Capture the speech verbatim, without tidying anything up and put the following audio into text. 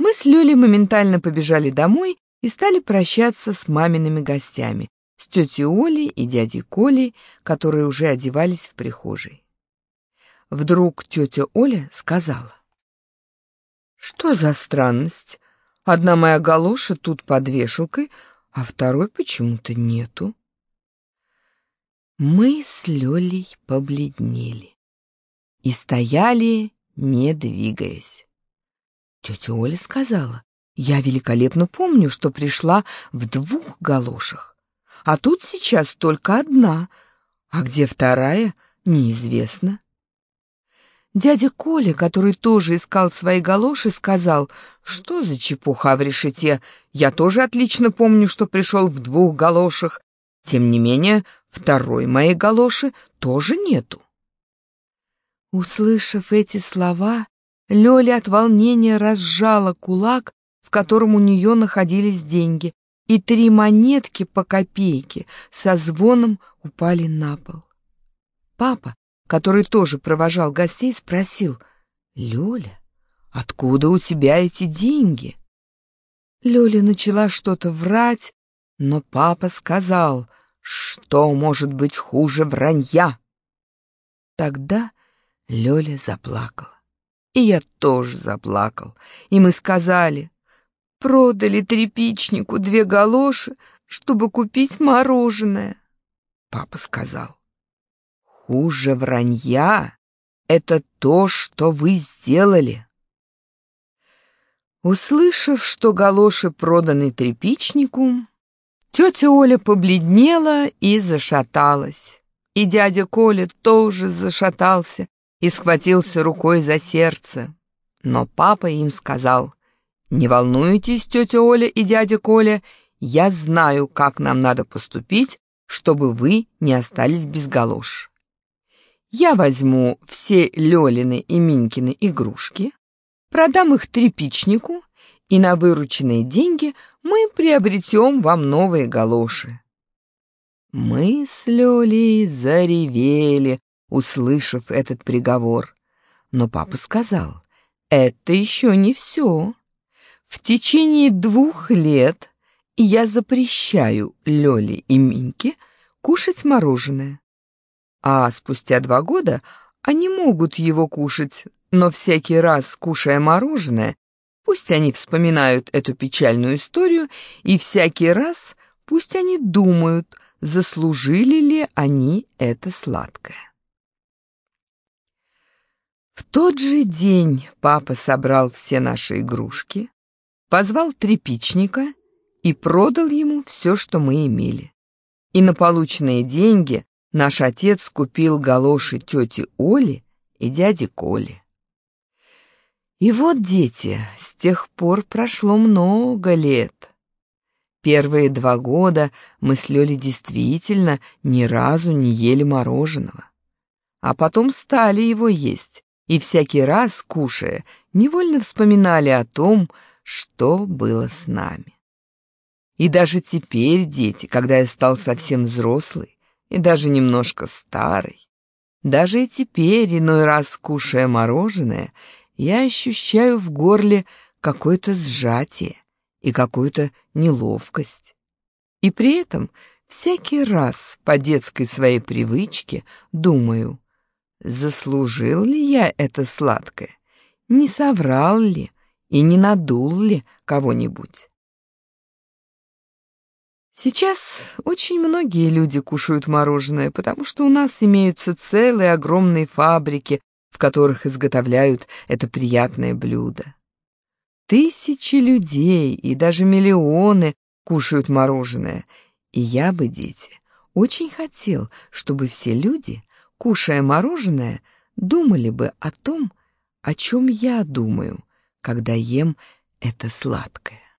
Мы с Лёлей моментально побежали домой и стали прощаться с мамиными гостями, с тетей Олей и дядей Колей, которые уже одевались в прихожей. Вдруг тетя Оля сказала: «Что за странность? Одна моя галоша тут под вешалкой, а второй почему-то нету». Мы с Лёлей побледнели и стояли, не двигаясь. Тетя Оля сказала: «Я великолепно помню, что пришла в двух галошах, а тут сейчас только одна, а где вторая, неизвестно». Дядя Коля, который тоже искал свои галоши, сказал: «Что за чепуха в решете? Я тоже отлично помню, что пришел в двух галошах. Тем не менее, второй моей галоши тоже нету». Услышав эти слова, Лёля от волнения разжала кулак, в котором у нее находились деньги, и три монетки по копейке со звоном упали на пол. Папа, который тоже провожал гостей, спросил: «Лёля, откуда у тебя эти деньги?» Лёля начала что-то врать, но папа сказал: «Что может быть хуже вранья?» Тогда Лёля заплакала, и я тоже заплакал, и мы сказали: «Продали тряпичнику две галоши, чтобы купить мороженое». Папа сказал: «Хуже вранья — это то, что вы сделали». Услышав, что галоши проданы тряпичнику, тетя Оля побледнела и зашаталась, и дядя Коля тоже зашатался и схватился рукой за сердце. Но папа им сказал: «Не волнуйтесь, тетя Оля и дядя Коля, я знаю, как нам надо поступить, чтобы вы не остались без галош. Я возьму все Лёлины и Минькины игрушки, продам их тряпичнику, и на вырученные деньги мы приобретем вам новые галоши». Мы с Лёлей заревели, услышав этот приговор. Но папа сказал: «Это еще не все. В течение двух лет я запрещаю Лёле и Миньке кушать мороженое. А спустя два года они могут его кушать, но всякий раз, кушая мороженое, пусть они вспоминают эту печальную историю, и всякий раз пусть они думают, заслужили ли они это сладкое». В тот же день папа собрал все наши игрушки, позвал тряпичника и продал ему все, что мы имели. И на полученные деньги наш отец купил галоши тети Оли и дяди Коли. И вот, дети, с тех пор прошло много лет. Первые два года мы с Лёлей действительно ни разу не ели мороженого, а потом стали его есть, и всякий раз, кушая, невольно вспоминали о том, что было с нами. И даже теперь, дети, когда я стал совсем взрослый и даже немножко старый, даже и теперь, иной раз кушая мороженое, я ощущаю в горле какое-то сжатие и какую-то неловкость. И при этом всякий раз по детской своей привычке думаю: заслужил ли я это сладкое, не соврал ли и не надул ли кого-нибудь. Сейчас очень многие люди кушают мороженое, потому что у нас имеются целые огромные фабрики, в которых изготовляют это приятное блюдо. Тысячи людей и даже миллионы кушают мороженое, и я бы, дети, очень хотел, чтобы все люди, кушая мороженое, думали бы о том, о чем я думаю, когда ем это сладкое.